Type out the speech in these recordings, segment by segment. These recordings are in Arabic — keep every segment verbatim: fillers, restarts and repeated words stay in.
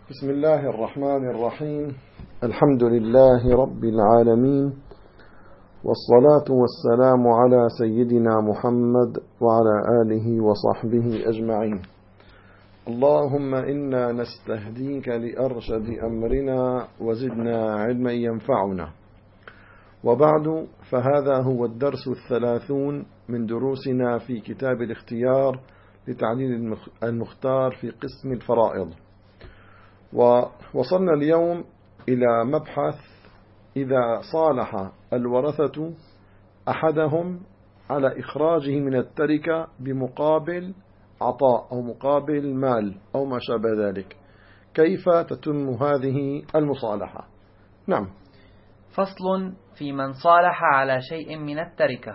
بسم الله الرحمن الرحيم. الحمد لله رب العالمين، والصلاة والسلام على سيدنا محمد وعلى آله وصحبه أجمعين. اللهم إنا نستهديك لأرشد أمرنا وزدنا علما ينفعنا. وبعد، فهذا هو الدرس الثلاثون من دروسنا في كتاب الاختيار لتعليل المختار في قسم الفرائض. ووصلنا اليوم إلى مبحث: إذا صالح الورثة أحدهم على إخراجه من التركة بمقابل عطاء أو مقابل مال أو ما شابه ذلك، كيف تتم هذه المصالحة؟ نعم. فصل في من صالح على شيء من التركة.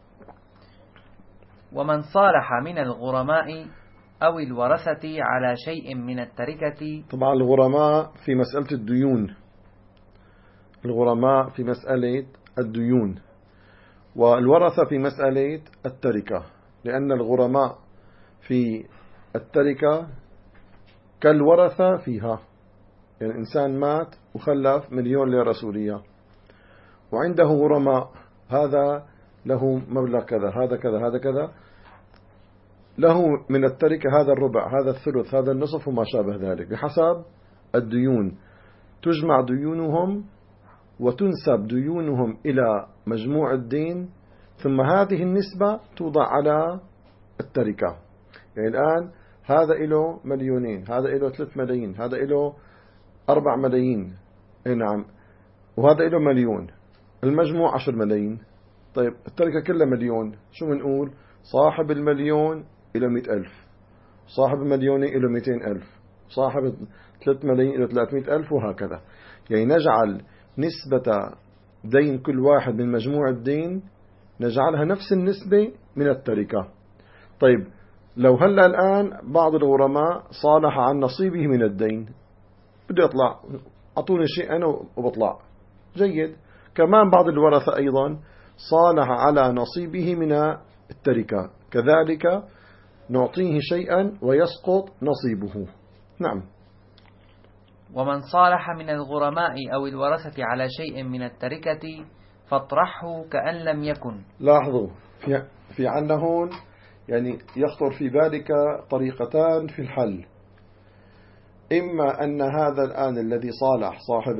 ومن صالح من الغرماء أو الورثة على شيء من التركة. طبعا الغرماء في مسألة الديون، الغرماء في مسألة الديون، والورثة في مسألة التركة، لأن الغرماء في التركة كالورثة فيها. يعني إنسان مات وخلف مليون ليرة سورية وعنده غرماء، هذا له مبلغ كذا، هذا كذا، هذا كذا، له من التركة هذا الربع، هذا الثلث، هذا النصف وما شابه ذلك، بحسب الديون. تجمع ديونهم وتنسب ديونهم إلى مجموع الدين، ثم هذه النسبة توضع على التركة. يعني الآن هذا إله مليونين، هذا إله ثلاث ملايين، هذا إله أربع ملايين، اي نعم، وهذا إله مليون، المجموع عشر ملايين. طيب التركة كلها مليون، شو بنقول؟ صاحب المليون إلى مئة ألف، صاحب المليون إلى مئتين ألف، صاحب ثلاث ملايين إلى ثلاثمئة ألف، وهكذا. يعني نجعل نسبة دين كل واحد من مجموع الدين، نجعلها نفس النسبة من التركة. طيب لو هلأ الآن بعض الغرماء صالح عن نصيبه من الدين، بدي أطلع، أعطوني شيء أنا وبطلع، جيد. كمان بعض الورثة أيضا صالح على نصيبه من التركة، كذلك نعطيه شيئا ويسقط نصيبه. نعم. ومن صالح من الغرماء أو الورثة على شيء من التركة فاطرحه كأن لم يكن. لاحظوا في, في عنا هون يعني يخطر في بالك طريقتان في الحل. إما أن هذا الآن الذي صالح صاحب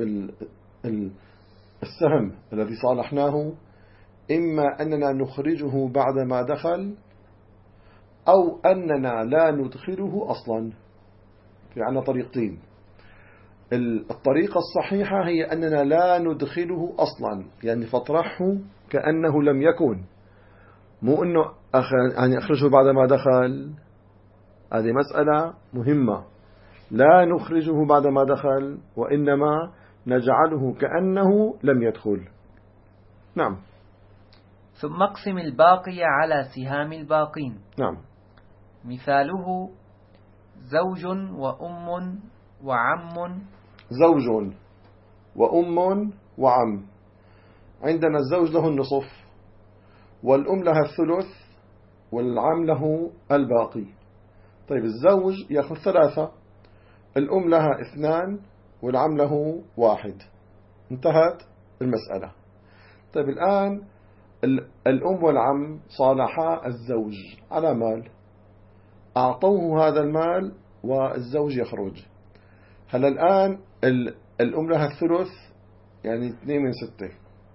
السهم الذي صالحناه، إما أننا نخرجه بعد ما دخل، أو أننا لا ندخله أصلا. في عنا طريقتين. الطريقة الصحيحة هي أننا لا ندخله أصلا، يعني فاطرحه كأنه لم يكن، مو أنه أخ... يعني أخرجه بعد ما دخل. هذه مسألة مهمة. لا نخرجه بعد ما دخل، وإنما نجعله كأنه لم يدخل. نعم. ثم اقسم الباقي على سهام الباقين. نعم. مثاله: زوج وأم وعم. زوج وأم وعم. عندنا الزوج له النصف، والأم لها الثلث، والعم له الباقي. طيب الزوج يأخذ ثلاثة، الأم لها اثنان، والعم له واحد. انتهت المسألة. طيب الآن الأم والعم صالحا الزوج على مال، أعطوه هذا المال والزوج يخرج. هل الآن الأم لها الثلث، يعني اثنين من ستة،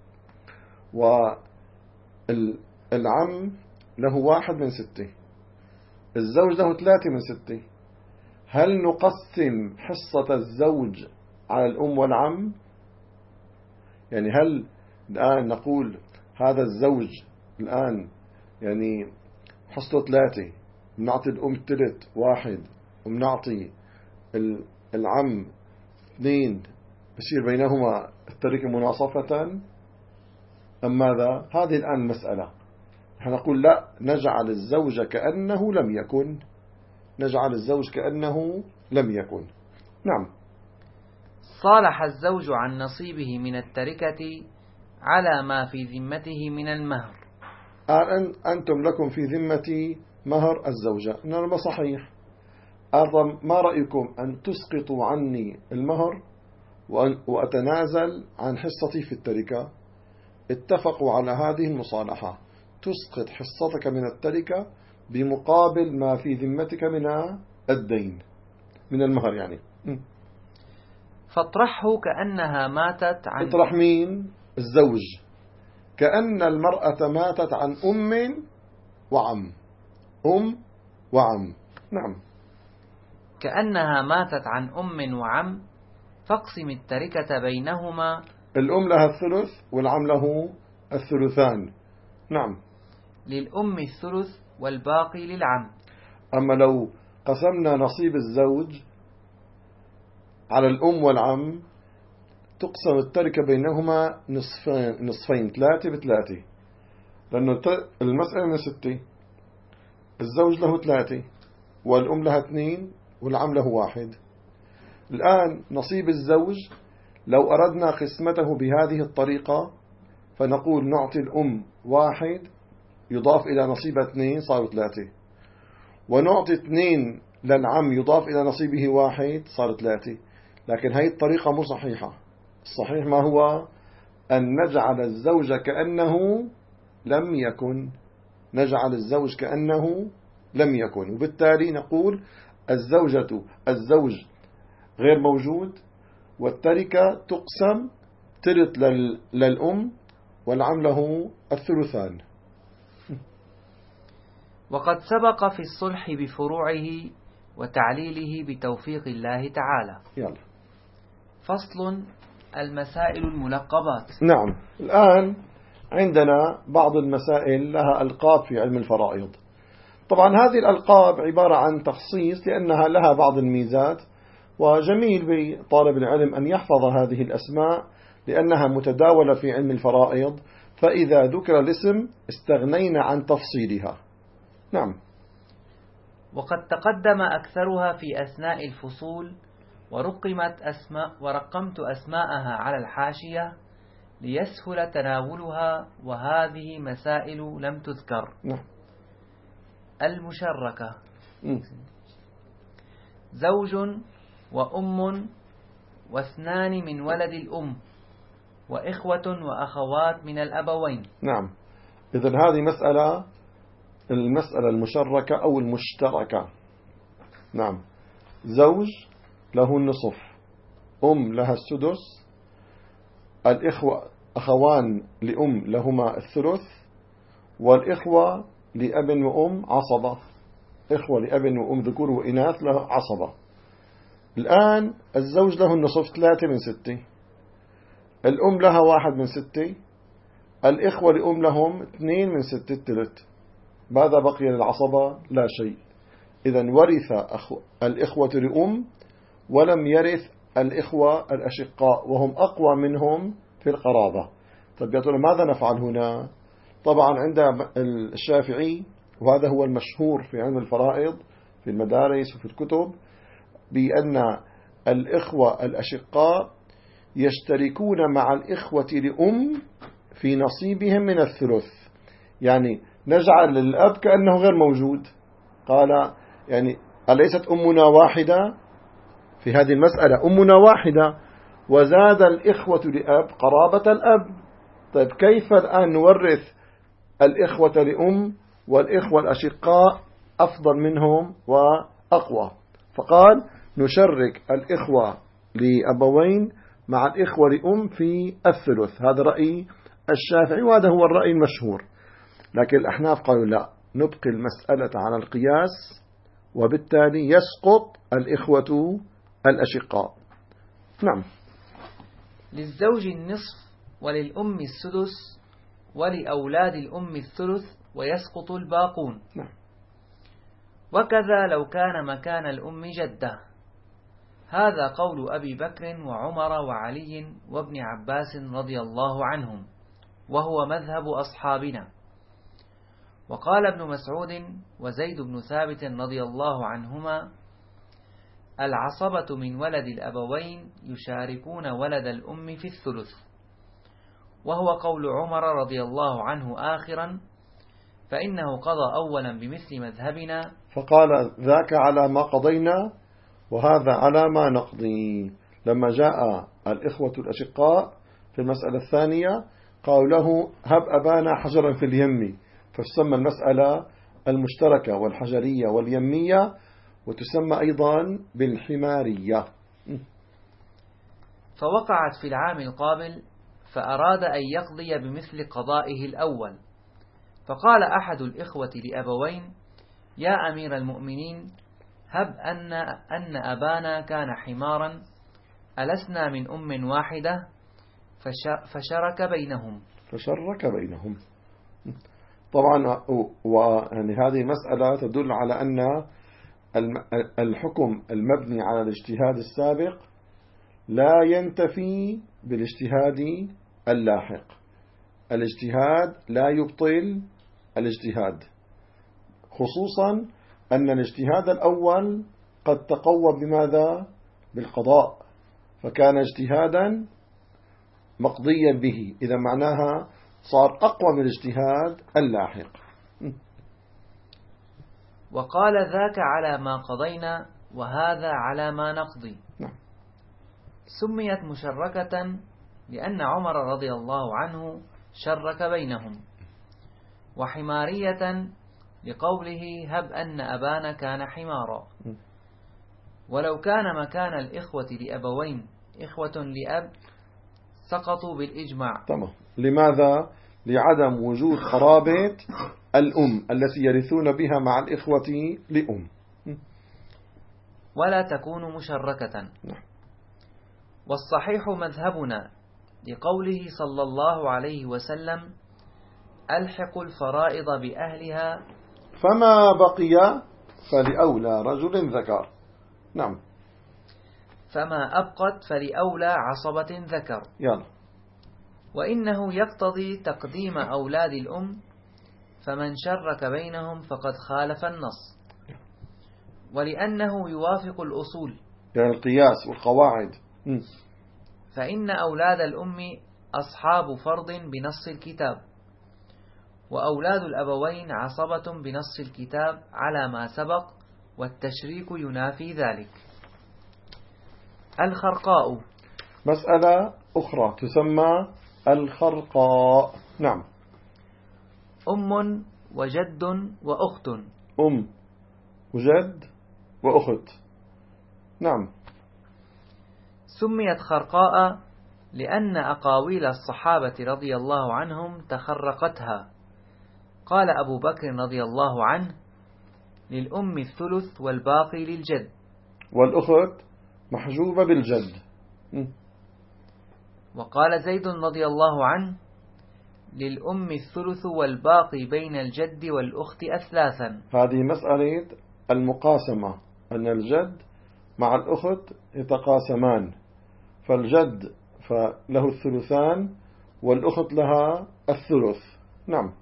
والعم له واحد من ستة، الزوج له ثلاثة من ستة. هل نقسم حصة الزوج على الأم والعم؟ يعني هل الآن نقول هذا الزوج الآن يعني حصته ثلاثة، بنعطي الأم الثلث واحد، وبنعطي العم اثنين، بصير بينهما التركة مناصفة، أم ماذا؟ هذه الآن المسألة. نقول لا، نجعل الزوج كأنه لم يكن، نجعل الزوج كأنه لم يكن. نعم. صالح الزوج عن نصيبه من التركة على ما في ذمته من المهر. أن أنتم لكم في ذمتي مهر الزوجة. نعم صحيح. أرضا ما رأيكم أن تسقطوا عني المهر وأتنازل عن حصتي في التركة؟ اتفقوا على هذه المصالحة، تسقط حصتك من التركة بمقابل ما في ذمتك من الدين من المهر يعني. فاطرحه كأنها ماتت عن اطرح مين؟ الزوج، كأن المرأة ماتت عن أم وعم. أم وعم. نعم. كأنها ماتت عن أم وعم، فاقسم التركة بينهما. الأم لها الثلث والعم له الثلثان. نعم. للأم الثلث والباقي للعم. أما لو قسمنا نصيب الزوج على الأم والعم، تقسم التركة بينهما نصفين نصفين ثلاثة بثلاثة، لأنه المسألة من ستة، الزوج له ثلاثة والأم لها اثنين والعم له واحد. الآن نصيب الزوج لو أردنا قسمته بهذه الطريقة فنقول نعطي الأم واحد يضاف إلى نصيبها اثنين صاروا ثلاثة، ونعطي اثنين للعم يضاف إلى نصيبه واحد صار ثلاثة. لكن هذه الطريقة مو صحيحة. الصحيح ما هو أن نجعل الزوج كأنه لم يكن، نجعل الزوج كأنه لم يكن، وبالتالي نقول الزوجة الزوج غير موجود، والتركة تقسم ترث للأم والعم له الثلثان. وقد سبق في الصلح بفروعه وتعليله بتوفيق الله تعالى. يلا. فصل: المسائل الملقبات. نعم. الآن عندنا بعض المسائل لها ألقاب في علم الفرائض. طبعا هذه الألقاب عبارة عن تخصيص لأنها لها بعض الميزات، وجميل بطالب العلم أن يحفظ هذه الأسماء لأنها متداولة في علم الفرائض، فإذا ذكر الاسم استغنينا عن تفصيلها. نعم. وقد تقدم أكثرها في أثناء الفصول، ورقمت أسماء ورقمت أسماءها على الحاشية ليسهل تناولها، وهذه مسائل لم تذكر. نعم. المشركة: م. زوج وأم واثنان من ولد الأم وإخوة وأخوات من الأبوين. نعم. إذن هذه مسألة المسألة المشركة أو المشتركة. نعم. زوج له النصف، أم لها السدس، الإخوة أخوان لأم لهما الثلث، والإخوة لأب وأم عصبة، إخوة لأب وأم ذكور وإناث له عصبة. الآن الزوج له النصف ثلاثة من ستة، الأم لها واحد من ستة، الإخوة لأم لهم اثنين من ستة الثلث. ماذا بقي للعصبة؟ لا شيء. إذن ورث أخو الإخوة لأم ولم يرث الإخوة الأشقاء وهم أقوى منهم في القرابة. طيب يا ترى ماذا نفعل هنا؟ طبعا عند الشافعي، وهذا هو المشهور في علم الفرائض في المدارس وفي الكتب، بأن الإخوة الأشقاء يشتركون مع الإخوة لأم في نصيبهم من الثلث. يعني نجعل الأب كأنه غير موجود. قال يعني أليست أمنا واحدة؟ في هذه المسألة أمنا واحدة، وزاد الإخوة لأب قرابة الأب. طيب كيف الآن نورث الإخوة لأم والإخوة الأشقاء أفضل منهم وأقوى؟ فقال نشرك الإخوة لأبوين مع الإخوة لأم في الثلث. هذا رأي الشافعي وهذا هو الرأي المشهور. لكن الأحناف قالوا لا، نبقي المسألة على القياس، وبالتالي يسقط الإخوة الأشقاء. نعم. للزوج النصف وللأم السدس ولأولاد الأم الثلث ويسقط الباقون. نعم. وكذا لو كان مكان الأم جدة. هذا قول أبي بكر وعمر وعلي وابن عباس رضي الله عنهم، وهو مذهب أصحابنا. وقال ابن مسعود وزيد بن ثابت رضي الله عنهما: العصبة من ولد الأبوين يشاركون ولد الأم في الثلث. وهو قول عمر رضي الله عنه آخرا، فإنه قضى أولا بمثل مذهبنا فقال ذاك على ما قضينا وهذا على ما نقضي. لما جاء الإخوة الأشقاء في المسألة الثانية قالوا له هب أبانا حجرا في اليم، فتسمى المسألة المشتركة والحجرية واليمية، وتسمى أيضا بالحمارية. فوقعت في العام القابل، فأراد أن يقضي بمثل قضائه الأول، فقال أحد الإخوة لأبوين: يا أمير المؤمنين، هب أن, أن أبانا كان حمارا، ألسنا من أم واحدة؟ فشرك بينهم فشرك بينهم طبعا. ويعني هذه مسألة تدل على أن الحكم المبني على الاجتهاد السابق لا ينتفي بالاجتهاد اللاحق. الاجتهاد لا يبطل الاجتهاد، خصوصا أن الاجتهاد الأول قد تقوى بماذا؟ بالقضاء، فكان اجتهادا مقضيا به، إذا معناها صار أقوى من الاجتهاد اللاحق. وقال ذاك على ما قضينا وهذا على ما نقضي. نعم. سميت مشركة لأن عمر رضي الله عنه شرك بينهم، وحمارية لقوله هب أن أبانا كان حمارا. ولو كان مكان الإخوة لأبوين إخوة لأب سقطوا بالإجماع. تمام. لماذا؟ لعدم وجود قرابة الأم التي يرثون بها مع الإخوة لأم، ولا تكون مشركة. والصحيح مذهبنا لقوله صلى الله عليه وسلم: ألحقوا الفرائض بأهلها، فما بقي فلأولى رجل ذكر. نعم. فما أبقت فلأولى عصبة ذكر. يلا. وإنه يقتضي تقديم أولاد الأم، فمن شرك بينهم فقد خالف النص، ولأنه يوافق الأصول، يعني القياس والقواعد. م. فإن أولاد الأم أصحاب فرض بنص الكتاب، وأولاد الأبوين عصبة بنص الكتاب على ما سبق، والتشريك ينافي ذلك. الخرقاء مسألة أخرى تسمى الخرقاء. نعم. أم وجد وأخت. أم وجد وأخت. نعم. سميت خرقاء لأن أقاويل الصحابة رضي الله عنهم تخرقتها. قال أبو بكر رضي الله عنه: للأم الثلث والباقي للجد. والأخت محجوبة بالجد. م. وقال زيد رضي الله عنه: للأم الثلث والباقي بين الجد والأخت أثلاثا. هذه مسألة المقاسمة، أن الجد مع الأخت يتقاسمان، فالجد فله الثلثان والأخت لها الثلث. نعم.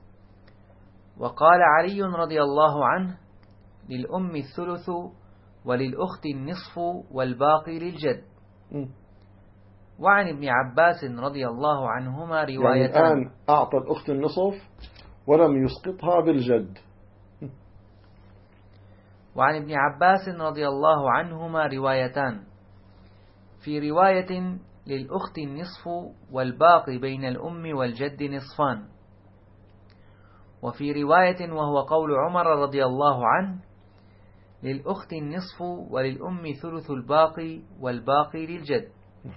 وقال علي رضي الله عنه: للأم الثلث وللأخت النصف والباقي للجد. م. وعن ابن عباس رضي الله عنهما روايتان. يعني الآن أعطى الأخت النصف ولم يسقطها بالجد. وعن ابن عباس رضي الله عنهما روايتان، في رواية للأخت النصف والباقي بين الأم والجد نصفان، وفي رواية وهو قول عمر رضي الله عنه: للأخت النصف وللأم ثلث الباقي والباقي للجد.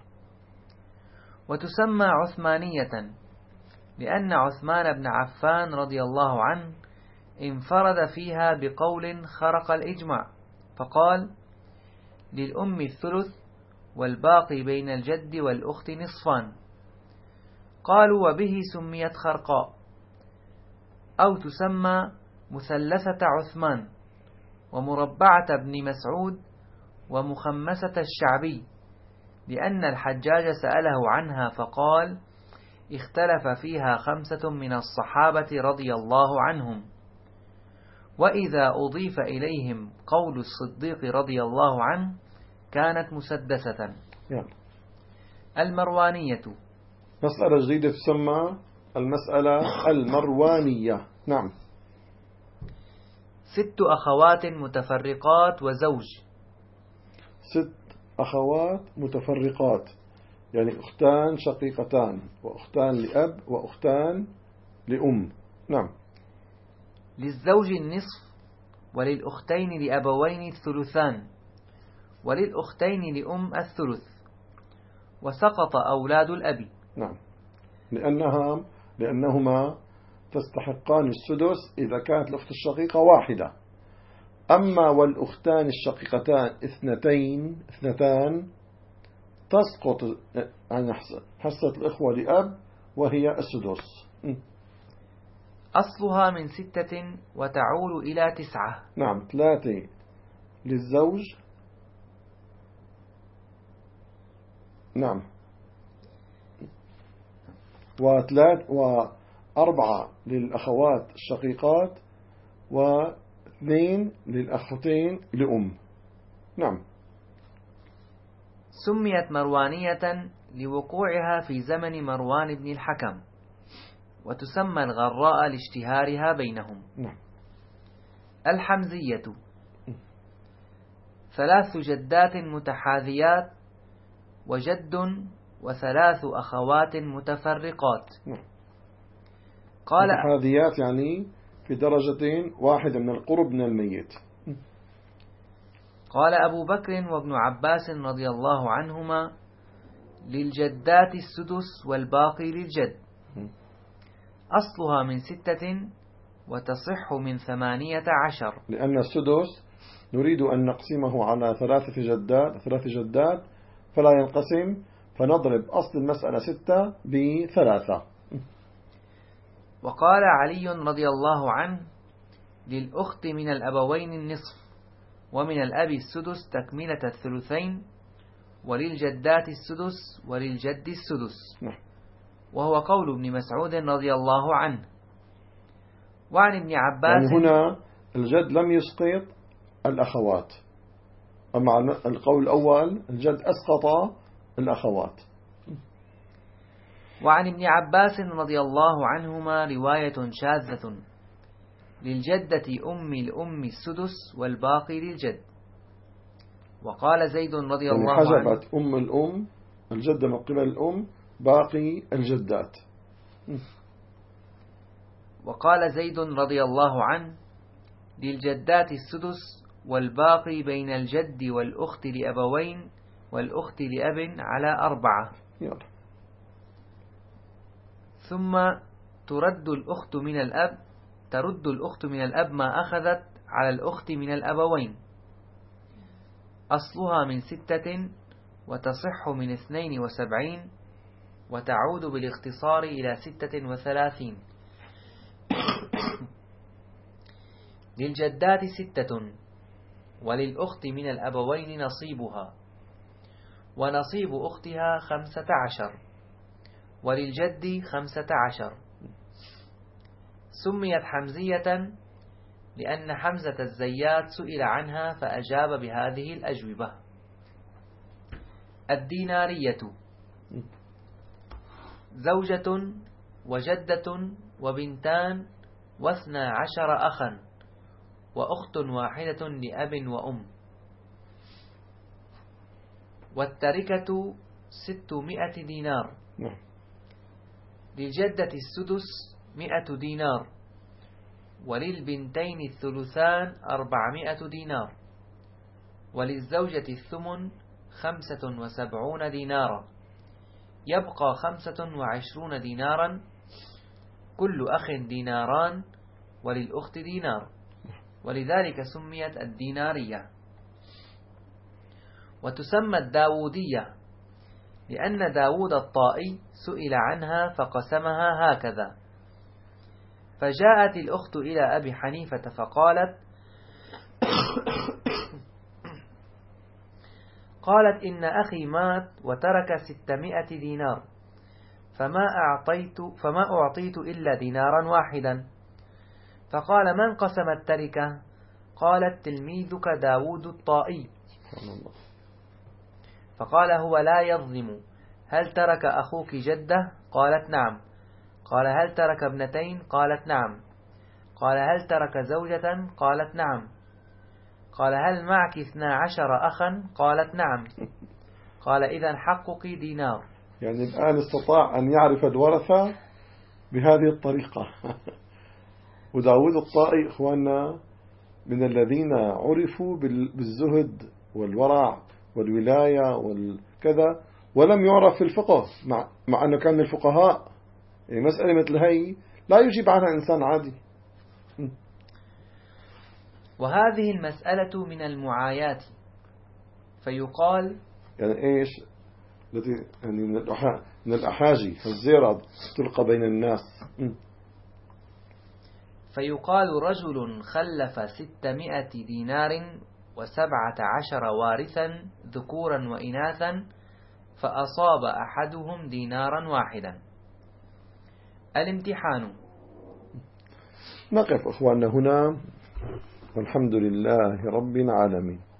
وتسمى عثمانية لأن عثمان بن عفان رضي الله عنه انفرد فيها بقول خرق الإجماع، فقال: للأم الثلث والباقي بين الجد والأخت نصفان. قالوا: وبه سميت خرقاء، أو تسمى مثلثة عثمان، ومربعة ابن مسعود، ومخمسة الشعبي، لأن الحجاج سأله عنها فقال: اختلف فيها خمسة من الصحابة رضي الله عنهم، وإذا أضيف إليهم قول الصديق رضي الله عنه كانت مسدسة. المروانية مسألة جديدة تسمى المسألة المروانية. نعم. ست أخوات متفرقات وزوج. ست أخوات متفرقات يعني أختان شقيقتان وأختان لأب وأختان لأم. نعم. للزوج النصف وللأختين لأبوين الثلثان وللأختين لأم الثلث. وسقط أولاد الأب. نعم، لأنها لأنهما تستحقان السدس إذا كانت الأخت الشقيقة واحدة. أما والأختان الشقيقتان اثنتين اثنتان تسقط عن حصة الإخوة لأب وهي السدس. أصلها من ستة وتعول إلى تسعة. نعم، ثلاثة للزوج. نعم، وثلاث وأربعة للأخوات الشقيقات واثنين للأختين لأم. نعم. سميت مروانية لوقوعها في زمن مروان بن الحكم، وتسمى الغراء لاشتهارها بينهم. نعم. الحمزية ثلاث جدات متحاذيات وجد وثلاث أخوات متفرقات. نعم. قال متحاذيات يعني في درجتين، واحدة من القرب من الميت. قال أبو بكر وابن عباس رضي الله عنهما: للجدات السدس والباقي للجد. أصلها من ستة وتصح من ثمانية عشر. لأن السدس نريد أن نقسمه على ثلاثة جدات ثلاث جدات فلا ينقسم، فنضرب أصل المسألة ستة بثلاثة. وقال علي رضي الله عنه: للأخت من الأبوين النصف ومن الأب السدس تكملة الثلثين وللجدات السدس وللجد السدس. نعم. وهو قول ابن مسعود رضي الله عنه. وعن ابن عباس يعني هنا الجد لم يسقط الأخوات، أما القول الأول الجد أسقط الأخوات. وعن ابن عباس رضي الله عنهما رواية شاذة: للجدة أم الأم السدس والباقي للجد. وقال زيد رضي يعني الله عنه: حجبت أم الأم الجدة من قبل الأم باقي الجدات. وقال زيد رضي الله عنه: للجدات السدس والباقي بين الجد والأخت لأبوين والأخت لأب على أربعة. يلا. ثم ترد الأخت من الأب ترد الأخت من الأب ما أخذت على الأخت من الأبوين. أصلها من ستة وتصح من اثنين وسبعين وتعود بالاختصار إلى ستة وثلاثين. للجدات ستة وللأخت من الأبوين نصيبها، ونصيب أختها خمسة عشر، وللجد خمسة عشر. سميت حمزية لأن حمزة الزيات سئل عنها فأجاب بهذه الأجوبة. الدينارية زوجة وجدة وبنتان واثنى عشر أخا وأخت واحدة لأب وأم. والتركة ستمائة دينار. للجدة السدس مئة دينار، وللبنتين الثلثان أربعمائة دينار، وللزوجة الثمن خمسة وسبعون دينارا، يبقى خمسة وعشرون دينارا، كل أخ ديناران، وللأخت دينار، ولذلك سميت الدينارية. وتسمى الداودية لأن داود الطائي سئل عنها فقسمها هكذا. فجاءت الأخت إلى أبي حنيفة فقالت قالت إن أخي مات وترك ستمائة دينار، فما أعطيت, فما أعطيت إلا دينارا واحدا. فقال: من قسم التركة؟ قالت: تلميذك داود الطائي. فقال: هو لا يظلم. هل ترك أخوك جدة؟ قالت: نعم. قال: هل ترك ابنتين؟ قالت: نعم. قال هل ترك زوجة؟ قالت نعم. قال هل معك اثنا عشر أخا؟ قالت نعم. قال إذن حقك دينار. يعني الآن استطاع أن يعرف الورثة بهذه الطريقة. وداود الطائي إخواننا من الذين عرفوا بالزهد والورع والولاية والكذا، ولم يعرف في الفقه، مع, مع أنه كان من الفقهاء. يعني مسألة مثل هي لا يجيب عنها إنسان عادي. وهذه المسألة من المعايات، فيقال يعني إيش التي يعني من من الأحاجي الزيرة تلقى بين الناس. فيقال رجل خلف ستمائة دينار وسبعة عشر وارثا ذكورا وإناثا فأصاب أحدهم دينارا واحدا. الامتحان. نقف أخواننا هنا، والحمد لله رب العالمين.